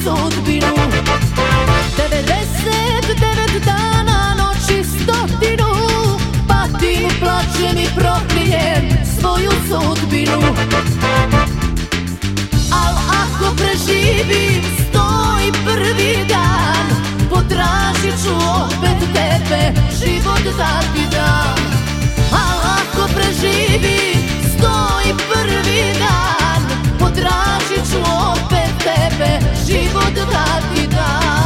sudbinu. 99 dana, noći 100, patim, plačem i proklijem svoju sudbinu. Al ako preživim 101. dan, potražit ću opet tebe, život da ti dam. Al ako preživim 101. dan, potražit ću opet tebe, život da ti dam.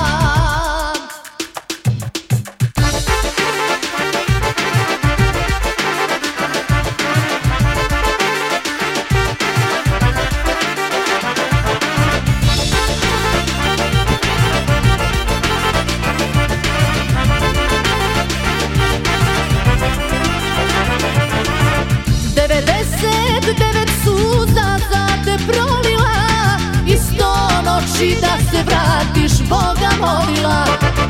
Da se vratiš, Boga molila.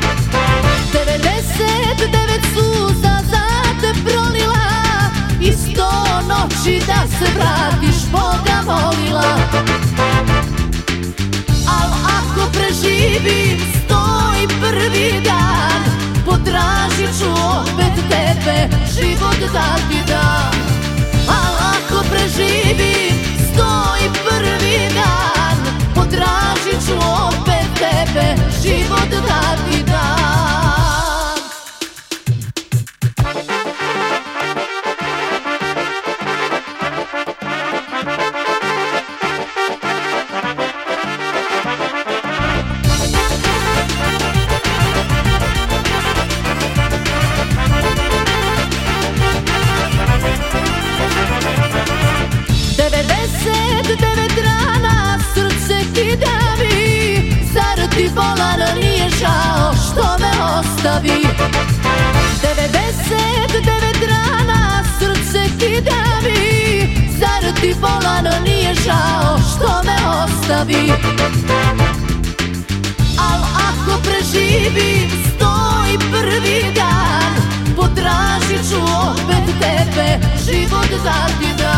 99 suza za te prolila i 100 noći da se vratiš, Boga molila. Al ako preživim 101. dan, potražit ću opet tebe, život da ti dam. Al ako preživim 101. dan, potražit ću opet tebe, život da ti dam. Bolan nije žao što me ostavi. 99 rana, srce kidavi. Zar ti bolan nije žao što me ostavi? Al ako preživim 101. dan, potražit ću opet tebe, život da ti dam.